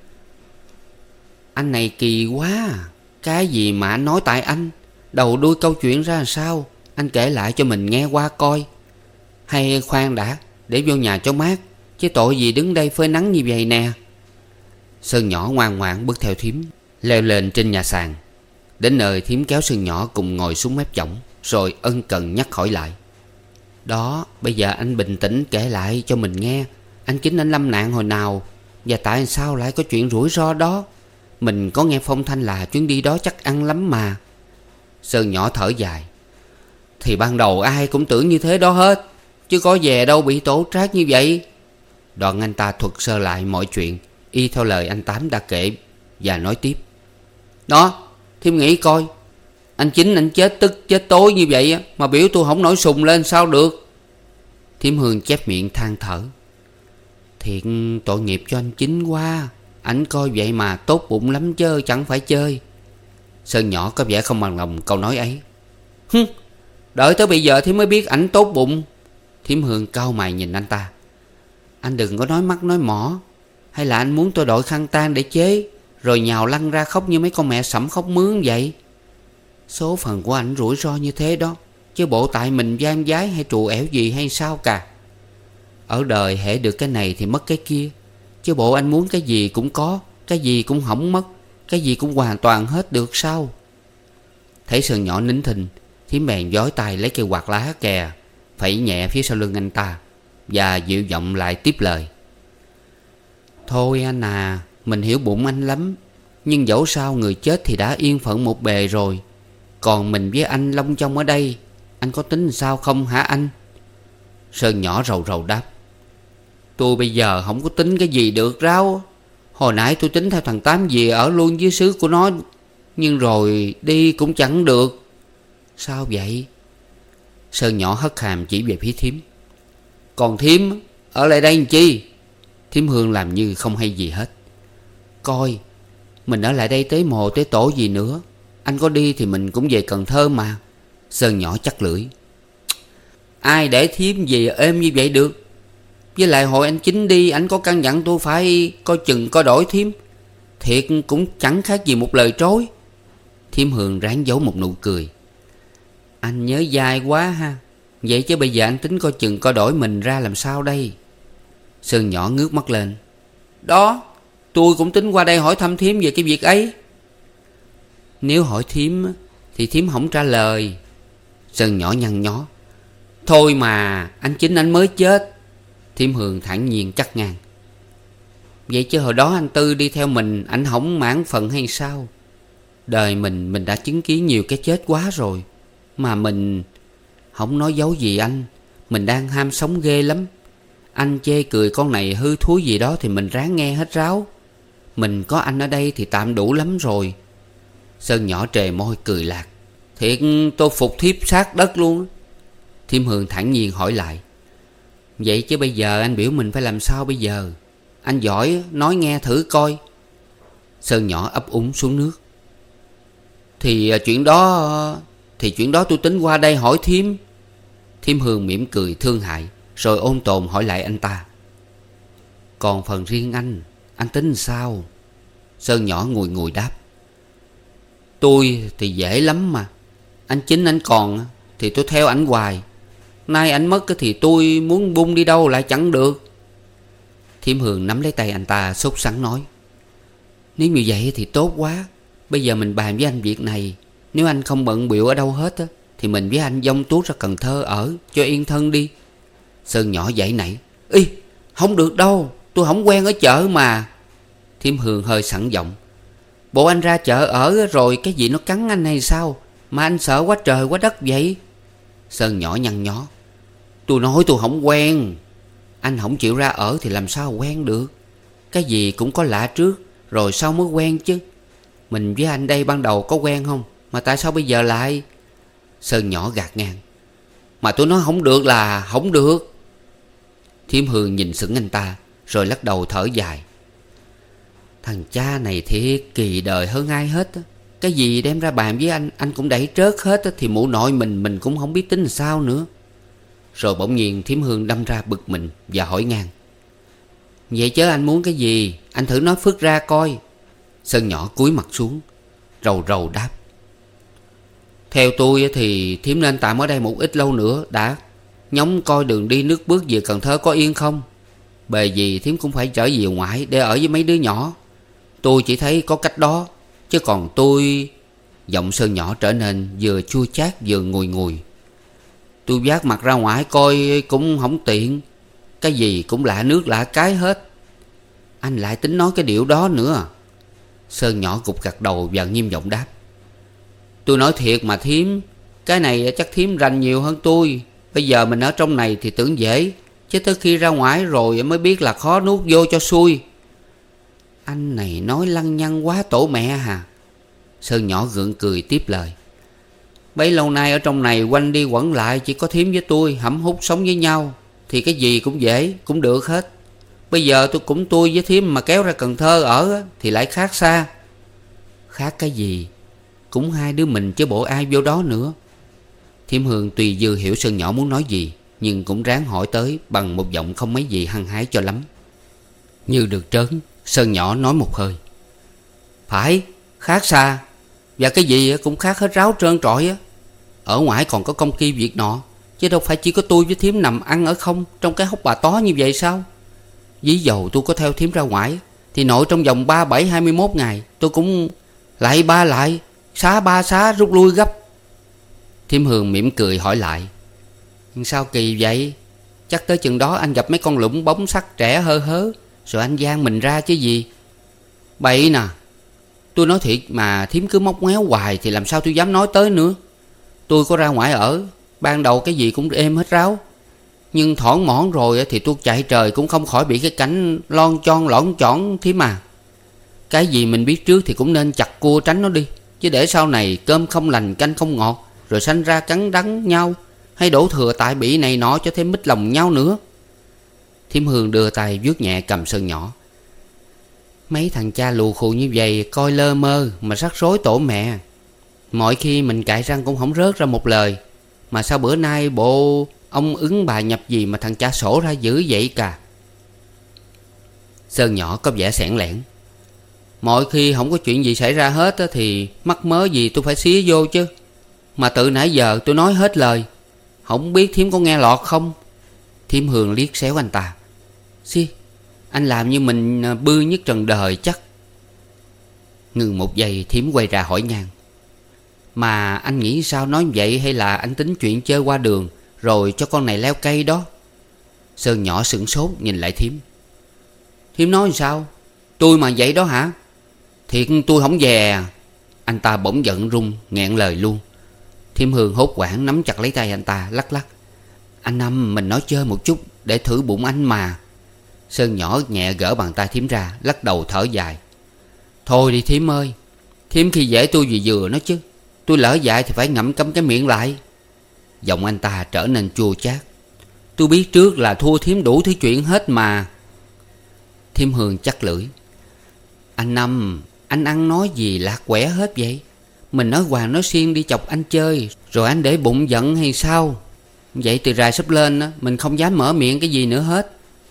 Anh này kỳ quá à. Cái gì mà anh nói tại anh? Đầu đuôi câu chuyện ra làm sao? Anh kể lại cho mình nghe qua coi. Hay khoan đã, để vô nhà cho mát. Chứ tội gì đứng đây phơi nắng như vậy nè. Sơn nhỏ ngoan ngoãn bước theo Thiếm, leo lên trên nhà sàn. Đến nơi Thiếm kéo Sơn nhỏ cùng ngồi xuống mép võng, rồi ân cần nhắc hỏi lại. Đó, bây giờ anh bình tĩnh kể lại cho mình nghe. Anh Chính anh lâm nạn hồi nào, và tại sao lại có chuyện rủi ro đó? Mình có nghe phong thanh là chuyến đi đó chắc ăn lắm mà. Sơn nhỏ thở dài. Thì ban đầu ai cũng tưởng như thế đó hết, chứ có về đâu bị tổ trác như vậy. Đoạn anh ta thuật sơ lại mọi chuyện y theo lời anh Tám đã kể, và nói tiếp. Đó, Thiêm nghĩ coi. Anh Chính anh chết tức chết tối như vậy mà biểu tôi không nổi sùng lên sao được? Thiêm Hương chép miệng than thở. Thiệt tội nghiệp cho anh Chính quá. Anh coi vậy mà tốt bụng lắm chứ chẳng phải chơi. Sơn nhỏ có vẻ không bằng lòng câu nói ấy. Hứ, đợi tới bây giờ thì mới biết ảnh tốt bụng. Thím Hương cau mày nhìn anh ta. Anh đừng có nói mắc nói mỏ. Hay là anh muốn tôi đội khăn tang để chế, rồi nhào lăn ra khóc như mấy con mẹ sẩm khóc mướn vậy? Số phận của anh rủi ro như thế đó, chứ bộ tại mình gian dái hay trù ẻo gì hay sao cả. Ở đời hễ được cái này thì mất cái kia, chứ bộ anh muốn cái gì cũng có, cái gì cũng hỏng mất, cái gì cũng hoàn toàn hết được sao? Thấy Sơn nhỏ nín thinh, thím bèn giói tay lấy cây quạt lá kè, phẩy nhẹ phía sau lưng anh ta, và dịu giọng lại tiếp lời. Thôi anh à, mình hiểu bụng anh lắm, nhưng dẫu sao người chết thì đã yên phận một bề rồi. Còn mình với anh long trong ở đây, anh có tính sao không hả anh? Sơn nhỏ rầu rầu đáp. Tôi bây giờ không có tính cái gì được ráo. Hồi nãy tôi tính theo thằng Tám về ở luôn dưới xứ của nó, nhưng rồi đi cũng chẳng được. Sao vậy? Sơn nhỏ hất hàm chỉ về phía thím. Còn thím ở lại đây làm chi? Thím Hương làm như không hay gì hết. Coi, mình ở lại đây tế mồ tế tổ gì nữa. Anh có đi thì mình cũng về Cần Thơ mà. Sơn nhỏ chắc lưỡi. Ai để thím về êm như vậy được? Với lại hồi anh Chính đi, anh có căn dặn tôi phải coi chừng coi đổi thím. Thiệt cũng chẳng khác gì một lời trối. Thím Hương ráng giấu một nụ cười. Anh nhớ dai quá ha. Vậy chứ bây giờ anh tính coi chừng coi đổi mình ra làm sao đây? Sơn nhỏ ngước mắt lên. Đó, tôi cũng tính qua đây hỏi thăm thím về cái việc ấy. Nếu hỏi thím thì thím không trả lời. Sơn nhỏ nhăn nhó. Thôi mà, anh Chính anh mới chết. Thím Hương thản nhiên cắt ngang. Vậy chứ hồi đó anh Tư đi theo mình, anh không mãn phận hay sao? Đời mình mình đã chứng kiến nhiều cái chết quá rồi. Mà mình không nói giấu gì anh, mình đang ham sống ghê lắm. Anh chê cười con này hư thúi gì đó thì mình ráng nghe hết ráo. Mình có anh ở đây thì tạm đủ lắm rồi. Sơn nhỏ trề môi cười lạc. Thiệt tôi phục thiếp sát đất luôn. Thím Hương thản nhiên hỏi lại. Vậy chứ bây giờ anh biểu mình phải làm sao bây giờ? Anh giỏi nói nghe thử coi. Sơn nhỏ ấp úng xuống nước. Thì chuyện đó Thì chuyện đó tôi tính qua đây hỏi thím. Thím Hương mỉm cười thương hại, rồi ôn tồn hỏi lại anh ta. Còn phần riêng anh, anh tính sao? Sơn nhỏ ngùi ngùi đáp. Tôi thì dễ lắm mà. Anh Chính anh còn thì tôi theo ảnh hoài. Nay ảnh mất thì tôi muốn bung đi đâu lại chẳng được. Thím Hương nắm lấy tay anh ta sốt sắng nói. Nếu như vậy thì tốt quá. Bây giờ mình bàn với anh việc này. Nếu anh không bận bịu ở đâu hết á, thì mình với anh dông tuốt ra Cần Thơ ở cho yên thân đi. Sơn nhỏ giãy nảy. Ý, không được đâu, tôi không quen ở chợ mà. Thím Hương hơi sẵn giọng. Bộ anh ra chợ ở rồi cái gì nó cắn anh hay sao mà anh sợ quá trời quá đất vậy? Sơn nhỏ nhăn nhó. Tôi nói tôi không quen. Anh không chịu ra ở thì làm sao quen được? Cái gì cũng có lạ trước, rồi sau mới quen chứ. Mình với anh đây ban đầu có quen không? Mà tại sao bây giờ lại? Sơn nhỏ gạt ngang. Mà tôi nói không được là không được. Thím Hương nhìn sững anh ta, rồi lắc đầu thở dài. Thằng cha này thiệt kỳ đời hơn ai hết á. Cái gì đem ra bàn với anh, anh cũng đẩy trớt hết á, thì mụ nội mình mình cũng không biết tính làm sao nữa. Rồi bỗng nhiên thím Hương đâm ra bực mình và hỏi ngang. Vậy chứ anh muốn cái gì? Anh thử nói phức ra coi. Sơn nhỏ cúi mặt xuống, rầu rầu đáp. Theo tôi thì thím nên tạm ở đây một ít lâu nữa đã. Nhóng coi đường đi nước bước về Cần Thơ có yên không. Bề gì thím cũng phải trở về ngoại để ở với mấy đứa nhỏ. Tôi chỉ thấy có cách đó. Chứ còn tôi... Giọng Sơn nhỏ trở nên vừa chua chát vừa ngùi ngùi. Tôi vác mặt ra ngoài coi cũng không tiện. Cái gì cũng lạ nước lạ cái hết. Anh lại tính nói cái điệu đó nữa. Sơn nhỏ gục gật đầu và nghiêm giọng đáp. Tôi nói thiệt mà thím. Cái này chắc thím rành nhiều hơn tôi. Bây giờ mình ở trong này thì tưởng dễ, chứ tới khi ra ngoài rồi mới biết là khó nuốt vô cho xuôi. Anh này nói lăng nhăng quá tổ mẹ hà. Sơn nhỏ gượng cười tiếp lời. Bấy lâu nay ở trong này quanh đi quẩn lại chỉ có thím với tôi hẩm hút sống với nhau, thì cái gì cũng dễ, cũng được hết. Bây giờ tôi cũng tôi với thím mà kéo ra Cần Thơ ở thì lại khác xa. Khác cái gì? Cũng hai đứa mình chứ bộ ai vô đó nữa. Thím Hương tuy dư hiểu Sơn nhỏ muốn nói gì, nhưng cũng ráng hỏi tới bằng một giọng không mấy gì hăng hái cho lắm. Như được trớn, Sơn nhỏ nói một hơi: phải, khác xa. Và cái gì cũng khác hết ráo trơn trọi á. Ở ngoài còn có công ty việc nọ, chứ đâu phải chỉ có tôi với thím nằm ăn ở không trong cái hốc bà tó như vậy sao? Ví dầu tôi có theo thím ra ngoài thì nội trong vòng ba bảy hai mươi mốt ngày tôi cũng lại ba lại, xá ba xá rút lui gấp. Thím Hương mỉm cười hỏi lại: sao kỳ vậy? Chắc tới chừng đó anh gặp mấy con lũng bóng sắc trẻ hơ hớ, rồi anh giang mình ra chứ gì. Bậy nè. Tôi nói thiệt mà thím cứ móc ngoéo hoài thì làm sao tôi dám nói tới nữa. Tôi có ra ngoài ở, ban đầu cái gì cũng êm hết ráo. Nhưng thỏn mỏn rồi thì tôi chạy trời cũng không khỏi bị cái cảnh lon chon lõn chỏn thím mà. Cái gì mình biết trước thì cũng nên chặt cua tránh nó đi, chứ để sau này cơm không lành canh không ngọt, rồi sanh ra cắn đắng nhau, hay đổ thừa tại bị này nọ cho thêm mít lòng nhau nữa. Thím Hương đưa tay vuốt nhẹ cầm Sơn nhỏ: mấy thằng cha lù khù như vậy coi lơ mơ mà rắc rối tổ mẹ. Mọi khi mình cãi răng cũng không rớt ra một lời, mà sao bữa nay bộ ông ứng bà nhập gì mà thằng cha sổ ra dữ vậy cả. Sơn nhỏ có vẻ sẻn lẻn: mọi khi không có chuyện gì xảy ra hết thì mắc mớ gì tôi phải xía vô chứ. Mà từ nãy giờ tôi nói hết lời, không biết thím có nghe lọt không? Thím Hương liếc xéo anh ta: xí, anh làm như mình bư nhất trần đời chắc. Ngừng một giây, thím quay ra hỏi ngang: mà anh nghĩ sao nói vậy, hay là anh tính chuyện chơi qua đường rồi cho con này leo cây đó? Sơn nhỏ sửng sốt nhìn lại thím: thím nói sao? Tôi mà vậy đó hả? Thiệt tôi không dè. Anh ta bỗng giận run nghẹn lời luôn. Thím Hương hốt hoảng nắm chặt lấy tay anh ta lắc lắc: anh Năm, mình nói chơi một chút để thử bụng anh mà. Sơn nhỏ nhẹ gỡ bàn tay thím ra, lắc đầu thở dài: thôi đi thím ơi, thím khi dễ tôi vừa vừa nó chứ. Tôi lỡ dại thì phải ngậm cấm cái miệng lại. Giọng anh ta trở nên chua chát: tôi biết trước là thua thím đủ thứ chuyện hết mà. Thím Hương chắc lưỡi: anh Năm, anh ăn nói gì lạc quẻ hết vậy? Mình nói hoàng nói xiên đi chọc anh chơi, rồi anh để bụng giận hay sao? Vậy từ rày sắp lên á, mình không dám mở miệng cái gì nữa hết.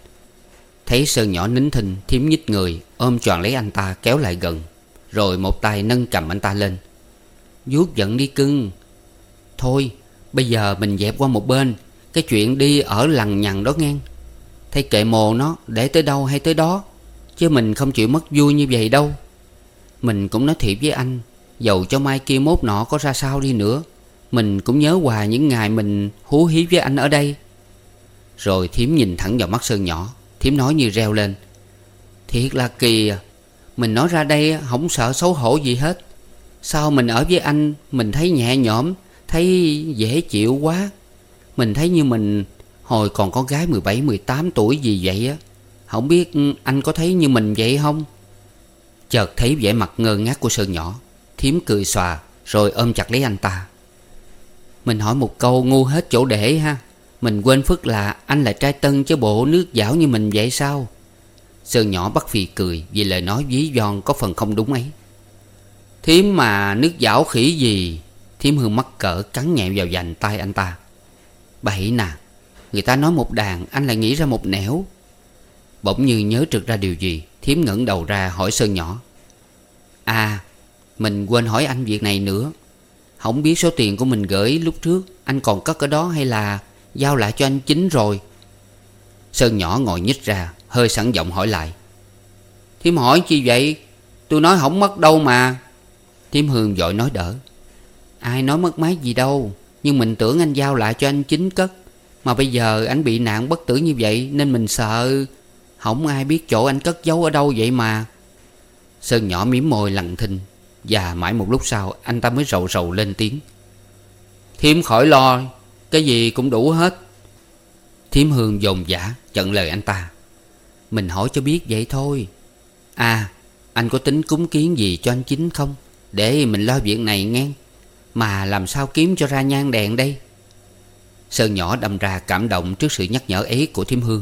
Thấy Sơn nhỏ nín thinh, thím nhích người ôm choàng lấy anh ta kéo lại gần, rồi một tay nâng cầm anh ta lên: vuốt giận đi cưng. Thôi bây giờ mình dẹp qua một bên cái chuyện đi ở lằng nhằng đó ngang. Thấy kệ mồ nó, để tới đâu hay tới đó, chứ mình không chịu mất vui như vậy đâu. Mình cũng nói thiệt với anh, dầu cho mai kia mốt nọ có ra sao đi nữa, mình cũng nhớ hoài những ngày mình hú hí với anh ở đây. Rồi thím nhìn thẳng vào mắt Sơn nhỏ, thím nói như reo lên: thiệt là kỳ à. Mình nói ra đây không sợ xấu hổ gì hết. Sao mình ở với anh mình thấy nhẹ nhõm, thấy dễ chịu quá. Mình thấy như mình hồi còn con gái mười bảy mười tám tuổi gì vậy á. Không biết anh có thấy như mình vậy không? Chợt thấy vẻ mặt ngơ ngác của Sơn nhỏ, thím cười xòa rồi ôm chặt lấy anh ta: mình hỏi một câu ngu hết chỗ để ha. Mình quên phức là anh là trai tân chứ bộ nước dảo như mình vậy sao? Sơn nhỏ bắt phì cười vì lời nói ví von có phần không đúng ấy. Thím mà nước dảo khỉ gì? Thím Hương mắc cỡ cắn nhẹ vào vành tay anh ta: bậy nè, người ta nói một đàn anh lại nghĩ ra một nẻo. Bỗng như nhớ trực ra điều gì, thím ngẩng đầu ra hỏi Sơn nhỏ: à, mình quên hỏi anh việc này nữa. Không biết số tiền của mình gửi lúc trước anh còn cất ở đó hay là giao lại cho anh Chính rồi? Sơn nhỏ ngồi nhích ra, hơi sẵn giọng hỏi lại: thím hỏi chi vậy? Tôi nói không mất đâu mà. Thím Hương vội nói đỡ: ai nói mất mát gì đâu, nhưng mình tưởng anh giao lại cho anh Chính cất. Mà bây giờ anh bị nạn bất tử như vậy nên mình sợ không ai biết chỗ anh cất giấu ở đâu vậy mà. Sơn nhỏ mím môi lặng thinh, và mãi một lúc sau anh ta mới rầu rầu lên tiếng: thím khỏi lo, cái gì cũng đủ hết. Thím Hương dồn dã chặn lời anh ta: mình hỏi cho biết vậy thôi. À, anh có tính cúng kiến gì cho anh Chính không, để mình lo việc này nghe. Mà làm sao kiếm cho ra nhang đèn đây? Sơn nhỏ đâm ra cảm động trước sự nhắc nhở ấy của thím Hương.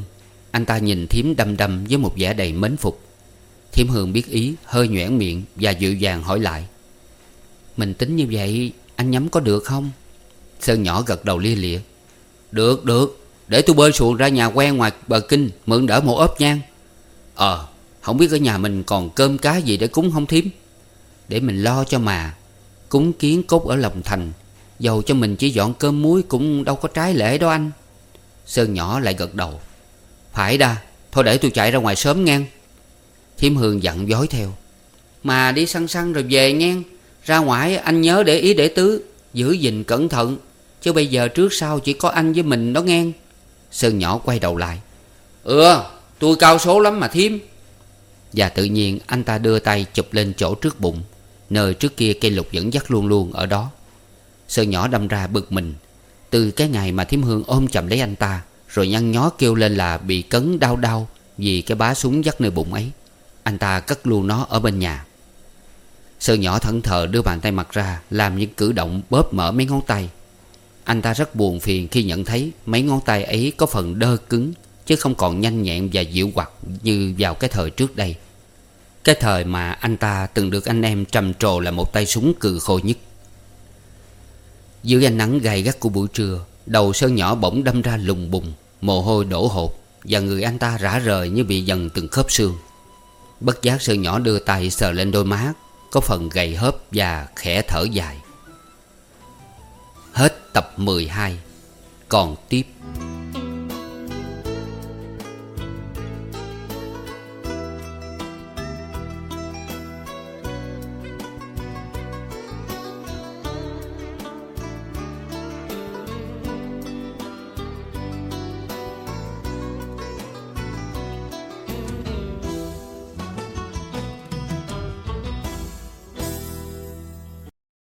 Anh ta nhìn Thím đăm đăm với một vẻ đầy mến phục. Thím Hương biết ý, hơi nhoẻn miệng và dịu dàng hỏi lại: Mình tính như vậy anh nhắm có được không? Sơn nhỏ gật đầu lia lịa: Được được, để tôi bơi xuồng ra nhà quen ngoài bờ kinh mượn đỡ một ốp nhang. Ờ, không biết ở nhà mình còn cơm cá gì để cúng không Thím? Để mình lo cho mà. Cúng kiến cốt ở lòng thành, dầu cho mình chỉ dọn cơm muối cũng đâu có trái lễ đó anh. Sơn nhỏ lại gật đầu: Phải đa, thôi để tôi chạy ra ngoài sớm ngang. Thím Hương dặn dối theo: Mà đi săn săn rồi về ngang. Ra ngoài anh nhớ để ý để tứ, giữ gìn cẩn thận, chứ bây giờ trước sau chỉ có anh với mình đó ngang. Sơn nhỏ quay đầu lại: Ừ, tôi cao số lắm mà Thím. Và tự nhiên anh ta đưa tay chụp lên chỗ trước bụng, nơi trước kia cây lục dẫn dắt luôn luôn ở đó. Sơn nhỏ đâm ra bực mình. Từ cái ngày mà Thím Hương ôm chầm lấy anh ta, rồi nhăn nhó kêu lên là bị cấn đau đau vì cái bá súng dắt nơi bụng ấy, anh ta cất luôn nó ở bên nhà. Sơn nhỏ thẫn thờ đưa bàn tay mặt ra, làm những cử động bóp mở mấy ngón tay. Anh ta rất buồn phiền khi nhận thấy mấy ngón tay ấy có phần đơ cứng, chứ không còn nhanh nhẹn và dịu quặt như vào cái thời trước đây. Cái thời mà anh ta từng được anh em trầm trồ là một tay súng cừ khôi nhất. Dưới ánh nắng gay gắt của buổi trưa, đầu Sơn nhỏ bỗng đâm ra lùng bùng, mồ hôi đổ hột, và người anh ta rã rời như bị dần từng khớp xương. Bất giác Sơn nhỏ đưa tay sờ lên đôi má có phần gầy hớp và khẽ thở dài. Hết tập mười hai. Còn tiếp.